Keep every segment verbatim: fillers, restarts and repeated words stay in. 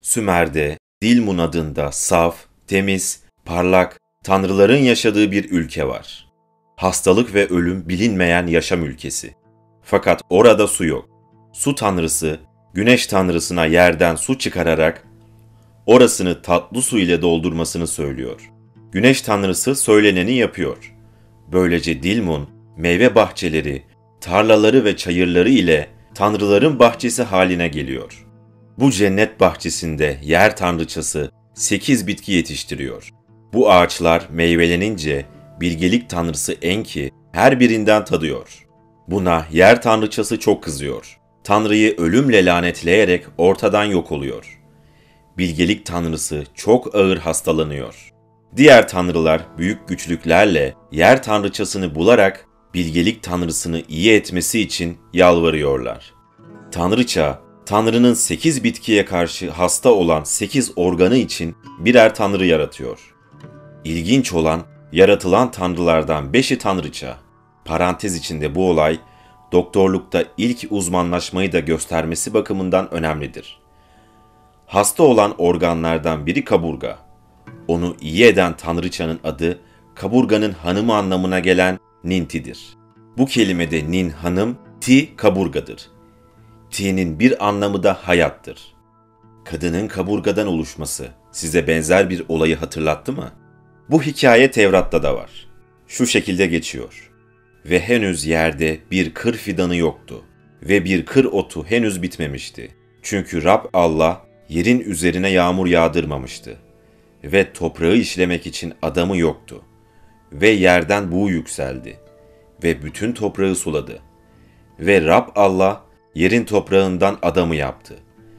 Sümer'de, Dilmun adında saf, temiz, parlak, tanrıların yaşadığı bir ülke var. Hastalık ve ölüm bilinmeyen yaşam ülkesi. Fakat orada su yok. Su tanrısı, güneş tanrısına yerden su çıkararak orasını tatlı su ile doldurmasını söylüyor. Güneş tanrısı söyleneni yapıyor. Böylece Dilmun, meyve bahçeleri, tarlaları ve çayırları ile tanrıların bahçesi haline geliyor. Bu cennet bahçesinde yer tanrıçası sekiz bitki yetiştiriyor. Bu ağaçlar meyvelenince bilgelik tanrısı Enki her birinden tadıyor. Buna yer tanrıçası çok kızıyor. Tanrıyı ölümle lanetleyerek ortadan yok oluyor. Bilgelik tanrısı çok ağır hastalanıyor. Diğer tanrılar büyük güçlüklerle yer tanrıçasını bularak bilgelik tanrısını iyi etmesi için yalvarıyorlar. Tanrıça, Tanrı'nın sekiz bitkiye karşı hasta olan sekiz organı için birer tanrı yaratıyor. İlginç olan, yaratılan tanrılardan beşi tanrıça. Parantez içinde bu olay, doktorlukta ilk uzmanlaşmayı da göstermesi bakımından önemlidir. Hasta olan organlardan biri kaburga. Onu iyi eden tanrıçanın adı, kaburganın hanımı anlamına gelen Ninti'dir. Bu kelimede Nin hanım, Ti kaburgadır. Ti'nin bir anlamı da hayattır. Kadının kaburgadan oluşması size benzer bir olayı hatırlattı mı? Bu hikaye Tevrat'ta da var. Şu şekilde geçiyor. Ve henüz yerde bir kır fidanı yoktu ve bir kır otu henüz bitmemişti. Çünkü Rab Allah yerin üzerine yağmur yağdırmamıştı ve toprağı işlemek için adamı yoktu. Ve yerden buğu yükseldi ve bütün toprağı suladı. Ve Rab Allah yerin toprağından adamı yaptı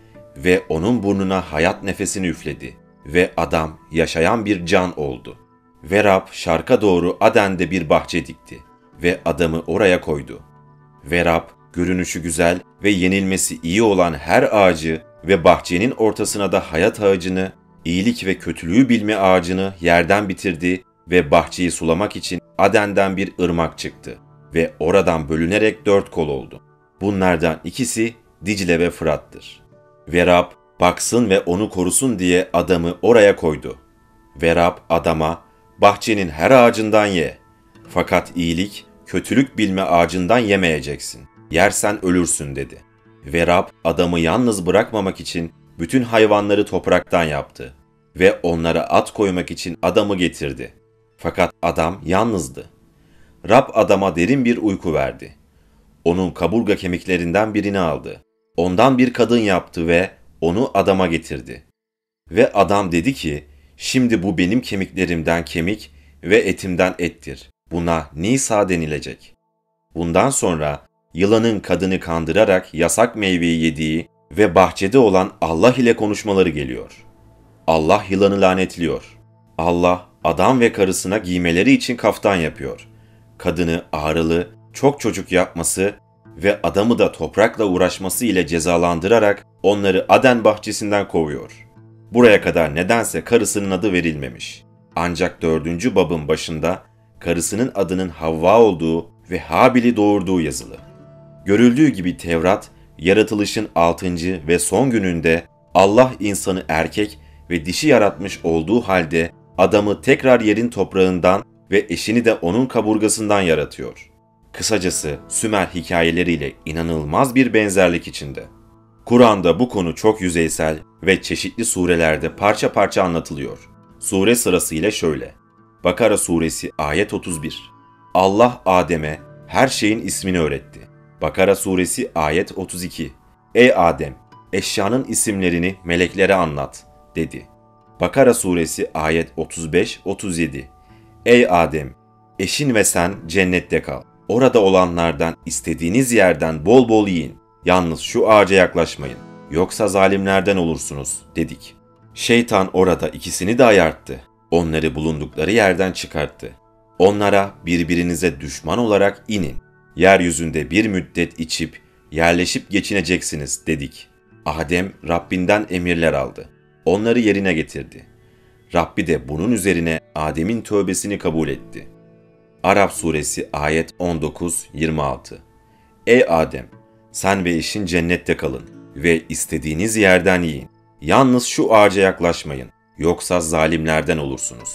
ve onun burnuna hayat nefesini üfledi ve adam yaşayan bir can oldu. Ve Rab şarka doğru Aden'de bir bahçe dikti ve adamı oraya koydu. Ve Rab görünüşü güzel ve yenilmesi iyi olan her ağacı ve bahçenin ortasına da hayat ağacını, iyilik ve kötülüğü bilme ağacını yerden bitirdi ve bahçeyi sulamak için Aden'den bir ırmak çıktı ve oradan bölünerek dört kol oldu. Bunlardan ikisi Dicle ve Fırat'tır. Ve Rab baksın ve onu korusun diye adamı oraya koydu. Ve Rab adama, bahçenin her ağacından ye. Fakat iyilik, kötülük bilme ağacından yemeyeceksin. Yersen ölürsün dedi. Ve Rab adamı yalnız bırakmamak için bütün hayvanları topraktan yaptı. Ve onlara at koymak için adamı getirdi. Fakat adam yalnızdı. Rab adama derin bir uyku verdi. Onun kaburga kemiklerinden birini aldı. Ondan bir kadın yaptı ve onu adama getirdi. Ve adam dedi ki, şimdi bu benim kemiklerimden kemik ve etimden ettir. Buna Nisa denilecek. Bundan sonra yılanın kadını kandırarak yasak meyveyi yediği ve bahçede olan Allah ile konuşmaları geliyor. Allah yılanı lanetliyor. Allah adam ve karısına giymeleri için kaftan yapıyor. Kadını ağrılı, çok çocuk yapması ve adamı da toprakla uğraşması ile cezalandırarak onları Aden bahçesinden kovuyor. Buraya kadar nedense karısının adı verilmemiş. Ancak dördüncü babın başında karısının adının Havva olduğu ve Habil'i doğurduğu yazılı. Görüldüğü gibi Tevrat, yaratılışın altıncı ve son gününde Allah insanı erkek ve dişi yaratmış olduğu halde adamı tekrar yerin toprağından ve eşini de onun kaburgasından yaratıyor. Kısacası Sümer hikayeleriyle inanılmaz bir benzerlik içinde. Kur'an'da bu konu çok yüzeysel ve çeşitli surelerde parça parça anlatılıyor. Sure sırasıyla şöyle. Bakara suresi ayet otuz bir. Allah Adem'e her şeyin ismini öğretti. Bakara suresi ayet otuz iki. Ey Adem, eşyanın isimlerini meleklere anlat, dedi. Bakara suresi ayet otuz beş otuz yedi. Ey Adem, eşin ve sen cennette kal. Orada olanlardan istediğiniz yerden bol bol yiyin. Yalnız şu ağaca yaklaşmayın. Yoksa zalimlerden olursunuz, dedik. Şeytan orada ikisini de ayarttı. Onları bulundukları yerden çıkarttı. Onlara birbirinize düşman olarak inin. Yeryüzünde bir müddet içip, yerleşip geçineceksiniz, dedik. Adem Rabbinden emirler aldı. Onları yerine getirdi. Rabbi de bunun üzerine Adem'in tövbesini kabul etti. Araf suresi ayet on dokuz yirmi altı. Ey Adem, sen ve eşin cennette kalın ve istediğiniz yerden yiyin. Yalnız şu ağaca yaklaşmayın, yoksa zalimlerden olursunuz.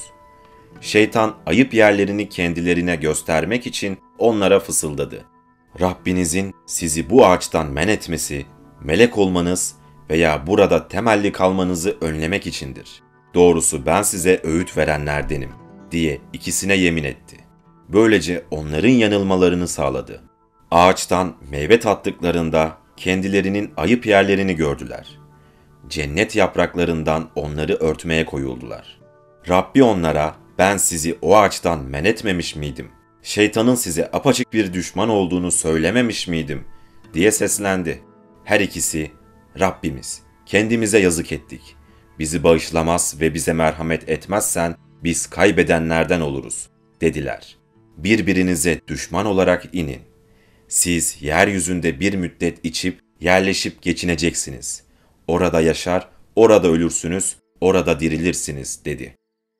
Şeytan ayıp yerlerini kendilerine göstermek için onlara fısıldadı. Rabbinizin sizi bu ağaçtan men etmesi, melek olmanız veya burada temelli kalmanızı önlemek içindir. Doğrusu ben size öğüt verenlerdenim, diye ikisine yemin etti. Böylece onların yanılmalarını sağladı. Ağaçtan meyve tattıklarında kendilerinin ayıp yerlerini gördüler. Cennet yapraklarından onları örtmeye koyuldular. Rabbi onlara, ben sizi o ağaçtan men etmemiş miydim? Şeytanın size apaçık bir düşman olduğunu söylememiş miydim? Diye seslendi. Her ikisi, Rabbimiz, kendimize yazık ettik. Bizi bağışlamaz ve bize merhamet etmezsen biz kaybedenlerden oluruz, dediler. Birbirinize düşman olarak inin. Siz yeryüzünde bir müddet içip yerleşip geçineceksiniz. Orada yaşar, orada ölürsünüz, orada dirilirsiniz, dedi.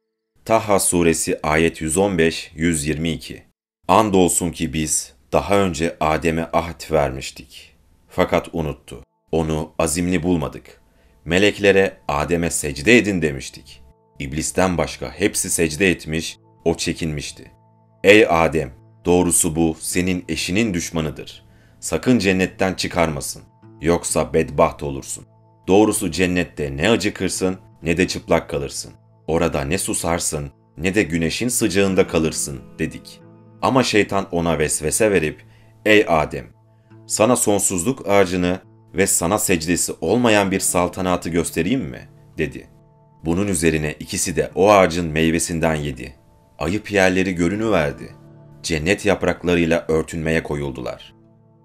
Taha suresi ayet yüz on beş yüz yirmi iki. Andolsun ki biz daha önce Adem'e ahd vermiştik. Fakat unuttu. Onu azimli bulmadık. Meleklere Adem'e secde edin demiştik. İblisten başka hepsi secde etmiş, o çekinmişti. Ey Adem! Doğrusu bu senin eşinin düşmanıdır. Sakın cennetten çıkarmasın. Yoksa bedbaht olursun. Doğrusu cennette ne acıkırsın ne de çıplak kalırsın. Orada ne susarsın ne de güneşin sıcağında kalırsın, dedik. Ama şeytan ona vesvese verip, ey Adem! Sana sonsuzluk ağacını ve sana secdesi olmayan bir saltanatı göstereyim mi? Dedi. Bunun üzerine ikisi de o ağacın meyvesinden yedi. Ayıp yerleri görünüverdi. Cennet yapraklarıyla örtünmeye koyuldular.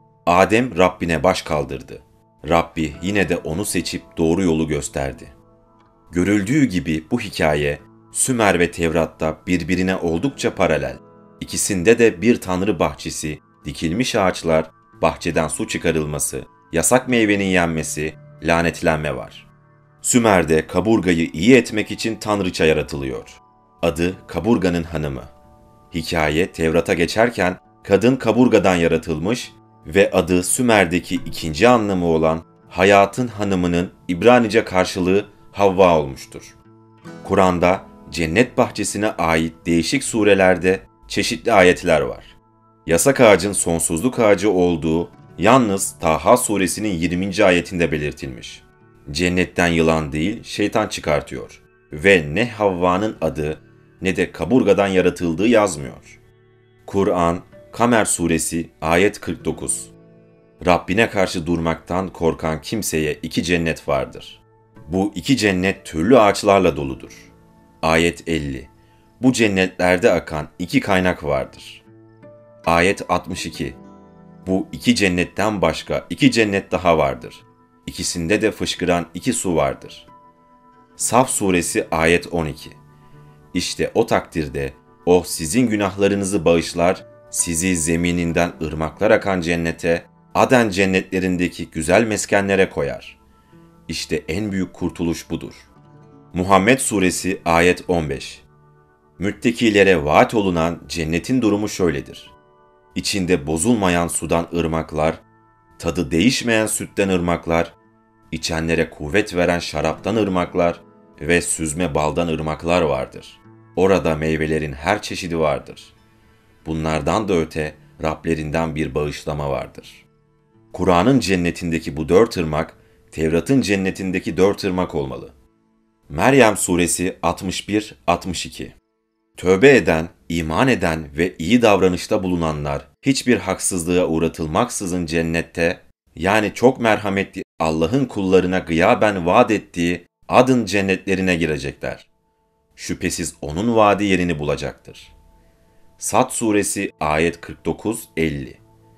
Adem Rabbine baş kaldırdı. Rabbi yine de onu seçip doğru yolu gösterdi. Görüldüğü gibi bu hikaye Sümer ve Tevrat'ta birbirine oldukça paralel. İkisinde de bir tanrı bahçesi, dikilmiş ağaçlar, bahçeden su çıkarılması, yasak meyvenin yenmesi, lanetlenme var. Sümer'de kaburgayı iyi etmek için tanrıça yaratılıyor. Adı kaburganın hanımı. Hikaye Tevrat'a geçerken kadın kaburgadan yaratılmış ve adı Sümer'deki ikinci anlamı olan hayatın hanımının İbranice karşılığı Havva olmuştur. Kur'an'da cennet bahçesine ait değişik surelerde çeşitli ayetler var. Yasak ağacın sonsuzluk ağacı olduğu yalnız Taha suresinin yirminci ayetinde belirtilmiş. Cennetten yılan değil şeytan çıkartıyor ve ne Havva'nın adı ne de kaburgadan yaratıldığı yazmıyor. Kur'an, Kamer suresi ayet kırk dokuz. Rabbine karşı durmaktan korkan kimseye iki cennet vardır. Bu iki cennet türlü ağaçlarla doludur. Ayet elli. Bu cennetlerde akan iki kaynak vardır. Ayet altmış iki. Bu iki cennetten başka iki cennet daha vardır. İkisinde de fışkıran iki su vardır. Saf suresi ayet on iki. İşte o takdirde o sizin günahlarınızı bağışlar, sizi zemininden ırmaklar akan cennete, Aden cennetlerindeki güzel meskenlere koyar. İşte en büyük kurtuluş budur. Muhammed suresi ayet on beş. Müttekilere vaat olunan cennetin durumu şöyledir. İçinde bozulmayan sudan ırmaklar, tadı değişmeyen sütten ırmaklar, içenlere kuvvet veren şaraptan ırmaklar ve süzme baldan ırmaklar vardır. Orada meyvelerin her çeşidi vardır. Bunlardan da öte Rablerinden bir bağışlama vardır. Kur'an'ın cennetindeki bu dört ırmak, Tevrat'ın cennetindeki dört ırmak olmalı. Meryem suresi altmış bir altmış iki. Tövbe eden, iman eden ve iyi davranışta bulunanlar hiçbir haksızlığa uğratılmaksızın cennette, yani çok merhametli Allah'ın kullarına gıyaben vaat ettiği adın cennetlerine girecekler. Şüphesiz onun vaadi yerini bulacaktır. Sad suresi ayet kırk dokuz elli.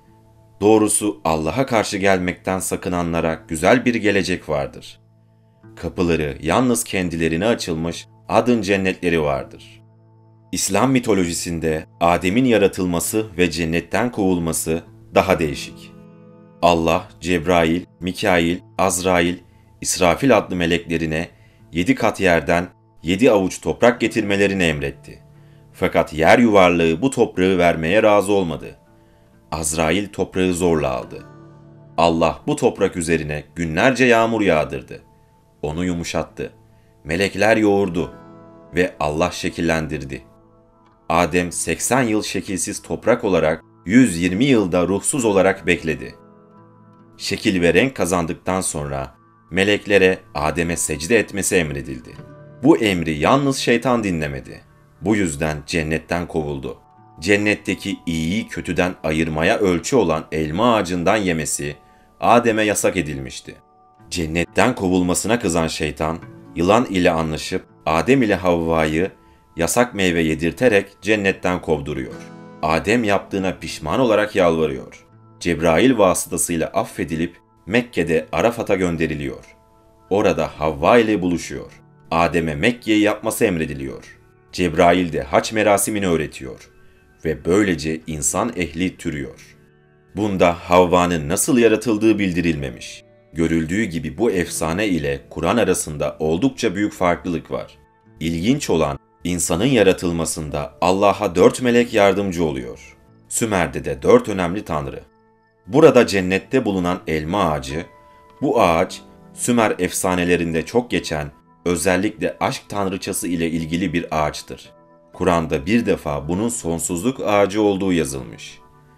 Doğrusu Allah'a karşı gelmekten sakınanlara güzel bir gelecek vardır. Kapıları yalnız kendilerine açılmış adın cennetleri vardır. İslam mitolojisinde Adem'in yaratılması ve cennetten kovulması daha değişik. Allah, Cebrail, Mikail, Azrail, İsrafil adlı meleklerine yedi kat yerden yedi avuç toprak getirmelerini emretti. Fakat yer yuvarlığı bu toprağı vermeye razı olmadı. Azrail toprağı zorla aldı. Allah bu toprak üzerine günlerce yağmur yağdırdı. onu yumuşattı. Melekler yoğurdu ve Allah şekillendirdi. Adem seksen yıl şekilsiz toprak olarak, yüz yirmi yılda ruhsuz olarak bekledi. Şekil ve renk kazandıktan sonra meleklere Adem'e secde etmesi emredildi. Bu emri yalnız şeytan dinlemedi. Bu yüzden cennetten kovuldu. Cennetteki iyiyi kötüden ayırmaya ölçü olan elma ağacından yemesi Adem'e yasak edilmişti. Cennetten kovulmasına kızan şeytan, yılan ile anlaşıp Adem ile Havva'yı yasak meyve yedirterek cennetten kovduruyor. Adem yaptığına pişman olarak yalvarıyor. Cebrail vasıtasıyla affedilip Mekke'de Arafat'a gönderiliyor. Orada Havva ile buluşuyor. Adem'e Mekke'yi yapması emrediliyor. Cebrail de hac merasimini öğretiyor ve böylece insan ehli türüyor. Bunda Havva'nın nasıl yaratıldığı bildirilmemiş. Görüldüğü gibi bu efsane ile Kur'an arasında oldukça büyük farklılık var. İlginç olan, insanın yaratılmasında Allah'a dört melek yardımcı oluyor. Sümer'de de dört önemli tanrı. Burada cennette bulunan elma ağacı, bu ağaç Sümer efsanelerinde çok geçen, özellikle aşk tanrıçası ile ilgili bir ağaçtır. Kur'an'da bir defa bunun sonsuzluk ağacı olduğu yazılmış.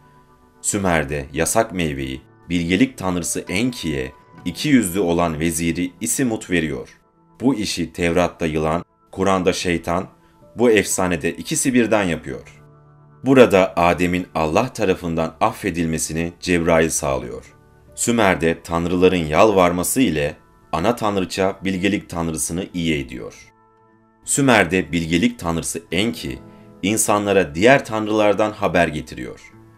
Sümer'de yasak meyveyi bilgelik tanrısı Enki'ye iki yüzlü olan veziri İsimut veriyor. Bu işi Tevrat'ta yılan, Kur'an'da şeytan, bu efsanede ikisi birden yapıyor. Burada Adem'in Allah tarafından affedilmesini Cebrail sağlıyor. Sümer'de tanrıların yalvarması ile ana tanrıça bilgelik tanrısını iyi ediyor. Sümer'de bilgelik tanrısı Enki, insanlara diğer tanrılardan haber getiriyor.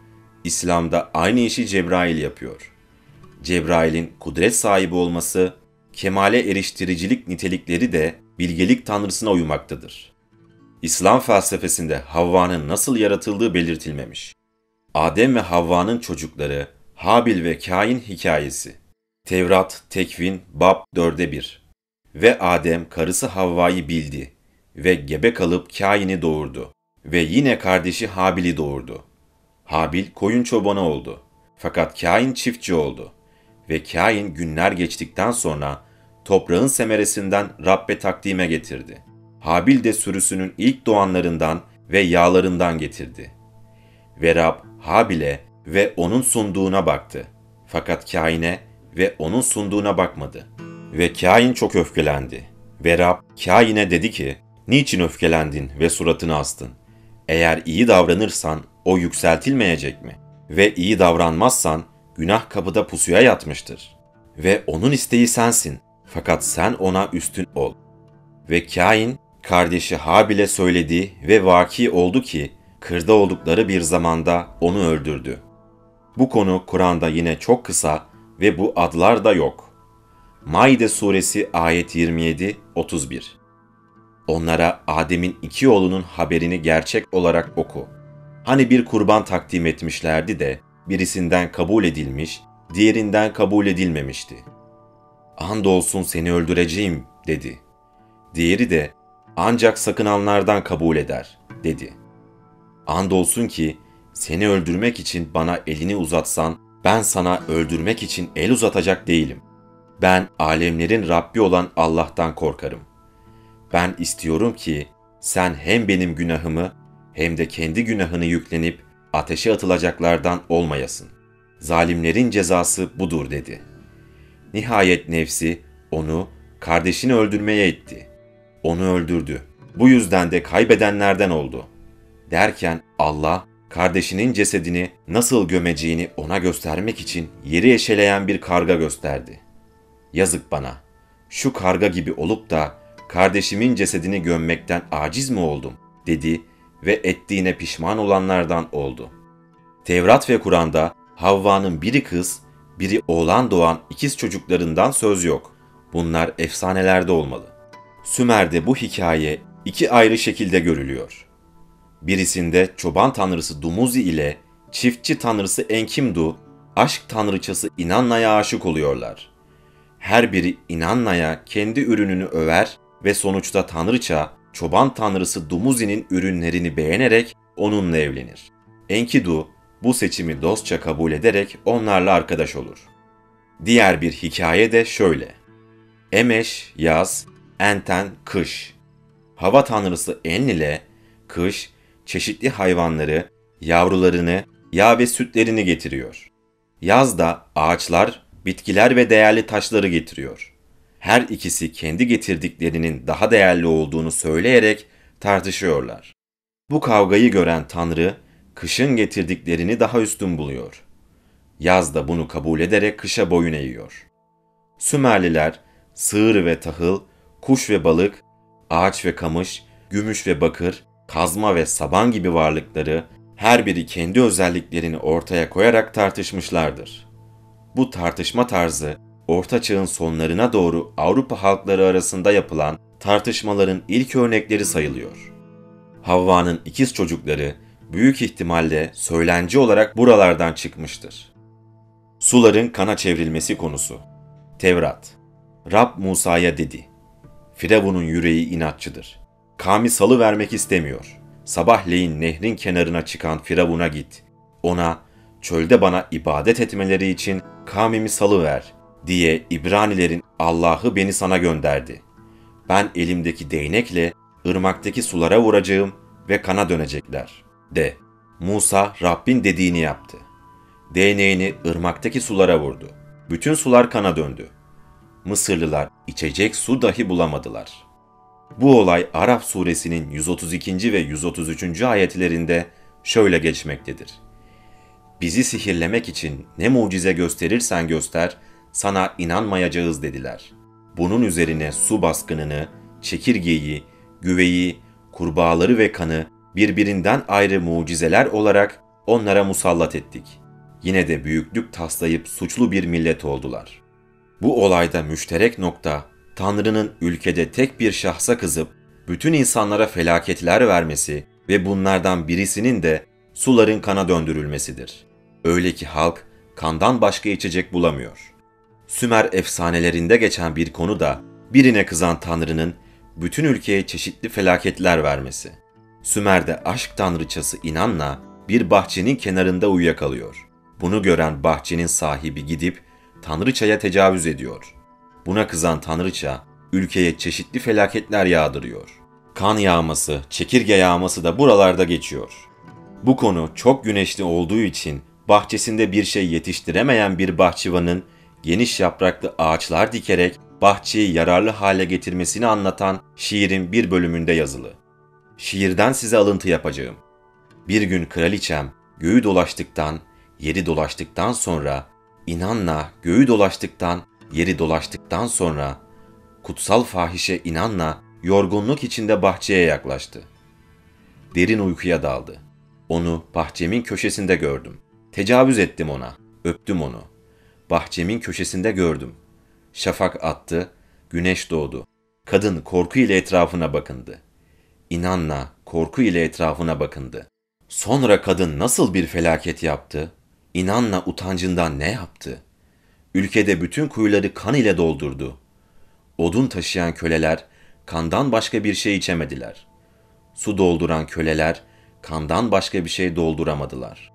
İslam'da aynı işi Cebrail yapıyor. Cebrail'in kudret sahibi olması, kemale eriştiricilik nitelikleri de bilgelik tanrısına uymaktadır. İslam felsefesinde Havva'nın nasıl yaratıldığı belirtilmemiş. Adem ve Havva'nın çocukları Habil ve Kain hikayesi. Tevrat, Tekvin, Bab dörde bir. Ve Adem karısı Havva'yı bildi ve gebe kalıp Kain'i doğurdu ve yine kardeşi Habil'i doğurdu. Habil koyun çobanı oldu. Fakat Kain çiftçi oldu. Ve Kain günler geçtikten sonra toprağın semeresinden Rabbe takdime getirdi. Habil de sürüsünün ilk doğanlarından ve yağlarından getirdi. Ve Rab Habil'e ve onun sunduğuna baktı. Fakat Kain'e ve onun sunduğuna bakmadı. Ve Kain çok öfkelendi. Ve Rab Kain'e dedi ki, "Niçin öfkelendin ve suratını astın? Eğer iyi davranırsan o yükseltilmeyecek mi? Ve iyi davranmazsan günah kapıda pusuya yatmıştır. Ve onun isteği sensin, fakat sen ona üstün ol." Ve Kain, kardeşi Habil'e söyledi ve vaki oldu ki, kırda oldukları bir zamanda onu öldürdü. Bu konu Kur'an'da yine çok kısa ve bu adlar da yok. Maide suresi ayet yirmi yedi otuz bir. Onlara Adem'in iki oğlunun haberini gerçek olarak oku. Hani bir kurban takdim etmişlerdi de birisinden kabul edilmiş, diğerinden kabul edilmemişti. "Andolsun seni öldüreceğim," dedi. Diğeri de "Ancak sakınanlardan kabul eder," dedi. "Andolsun ki seni öldürmek için bana elini uzatsan, ben sana öldürmek için el uzatacak değilim. Ben alemlerin Rabbi olan Allah'tan korkarım. Ben istiyorum ki sen hem benim günahımı hem de kendi günahını yüklenip ateşe atılacaklardan olmayasın. Zalimlerin cezası budur," dedi. Nihayet nefsi onu kardeşini öldürmeye itti. Onu öldürdü. Bu yüzden de kaybedenlerden oldu. Derken Allah kardeşinin cesedini nasıl gömeceğini ona göstermek için yeri eşeleyen bir karga gösterdi. "Yazık bana, şu karga gibi olup da kardeşimin cesedini gömmekten aciz mi oldum?" dedi ve ettiğine pişman olanlardan oldu. Tevrat ve Kur'an'da Havva'nın biri kız, biri oğlan doğan ikiz çocuklarından söz yok. Bunlar efsanelerde olmalı. Sümer'de bu hikaye iki ayrı şekilde görülüyor. Birisinde çoban tanrısı Dumuzi ile çiftçi tanrısı Enkimdu, aşk tanrıçası İnanna'ya aşık oluyorlar. Her biri İnanna'ya kendi ürününü över ve sonuçta tanrıça, çoban tanrısı Dumuzi'nin ürünlerini beğenerek onunla evlenir. Enkidu bu seçimi dostça kabul ederek onlarla arkadaş olur. Diğer bir hikaye de şöyle. Emeş yaz, Enten kış. Hava tanrısı Enlil'e kış çeşitli hayvanları, yavrularını, yağ ve sütlerini getiriyor. Yaz da ağaçlar, bitkiler ve değerli taşları getiriyor. Her ikisi kendi getirdiklerinin daha değerli olduğunu söyleyerek tartışıyorlar. Bu kavgayı gören Tanrı, kışın getirdiklerini daha üstün buluyor. Yaz da bunu kabul ederek kışa boyun eğiyor. Sümerliler, sığır ve tahıl, kuş ve balık, ağaç ve kamış, gümüş ve bakır, kazma ve saban gibi varlıkları her biri kendi özelliklerini ortaya koyarak tartışmışlardır. Bu tartışma tarzı, Orta Çağ'ın sonlarına doğru Avrupa halkları arasında yapılan tartışmaların ilk örnekleri sayılıyor. Havva'nın ikiz çocukları büyük ihtimalle söylenci olarak buralardan çıkmıştır. Suların kana çevrilmesi konusu. Tevrat. Rab Musa'ya dedi: Firavun'un yüreği inatçıdır. Kavmi salı vermek istemiyor. Sabahleyin nehrin kenarına çıkan Firavun'a git. Ona, çölde bana ibadet etmeleri için kavmimi salıver diye İbranilerin Allah'ı beni sana gönderdi. Ben elimdeki değnekle ırmaktaki sulara vuracağım ve kana dönecekler de. Musa Rabbin dediğini yaptı. Değneğini ırmaktaki sulara vurdu. Bütün sular kana döndü. Mısırlılar içecek su dahi bulamadılar. Bu olay Araf suresinin yüz otuz ikinci ve yüz otuz üçüncü ayetlerinde şöyle geçmektedir. Bizi sihirlemek için ne mucize gösterirsen göster, sana inanmayacağız dediler. Bunun üzerine su baskınını, çekirgeyi, güveyi, kurbağaları ve kanı birbirinden ayrı mucizeler olarak onlara musallat ettik. Yine de büyüklük taslayıp suçlu bir millet oldular. Bu olayda müşterek nokta, Tanrı'nın ülkede tek bir şahsa kızıp bütün insanlara felaketler vermesi ve bunlardan birisinin de suların kana döndürülmesidir. Öyle ki halk kandan başka içecek bulamıyor. Sümer efsanelerinde geçen bir konu da birine kızan Tanrı'nın bütün ülkeye çeşitli felaketler vermesi. Sümer'de aşk tanrıçası İnanna bir bahçenin kenarında uyuyakalıyor. Bunu gören bahçenin sahibi gidip tanrıçaya tecavüz ediyor. Buna kızan tanrıça ülkeye çeşitli felaketler yağdırıyor. Kan yağması, çekirge yağması da buralarda geçiyor. Bu konu çok güneşli olduğu için bahçesinde bir şey yetiştiremeyen bir bahçıvanın geniş yapraklı ağaçlar dikerek bahçeyi yararlı hale getirmesini anlatan şiirin bir bölümünde yazılı. Şiirden size alıntı yapacağım. Bir gün kraliçem göğü dolaştıktan, yeri dolaştıktan sonra, İnanna göğü dolaştıktan, yeri dolaştıktan sonra, kutsal fahişe İnanna yorgunluk içinde bahçeye yaklaştı. Derin uykuya daldı. Onu bahçemin köşesinde gördüm. Tecavüz ettim ona, öptüm onu. Bahçemin köşesinde gördüm. Şafak attı, güneş doğdu. Kadın korku ile etrafına bakındı. İnanna korku ile etrafına bakındı. Sonra kadın nasıl bir felaket yaptı? İnanna utancından ne yaptı? Ülkede bütün kuyuları kan ile doldurdu. Odun taşıyan köleler kandan başka bir şey içemediler. Su dolduran köleler kandan başka bir şey dolduramadılar.